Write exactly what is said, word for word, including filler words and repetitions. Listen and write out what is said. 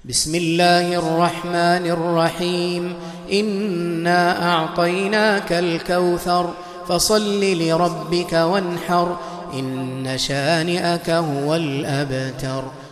بسم الله الرحمن الرحيم إنا أعطيناك الكوثر فصل لربك وانحر إن شانئك هو الأبتر.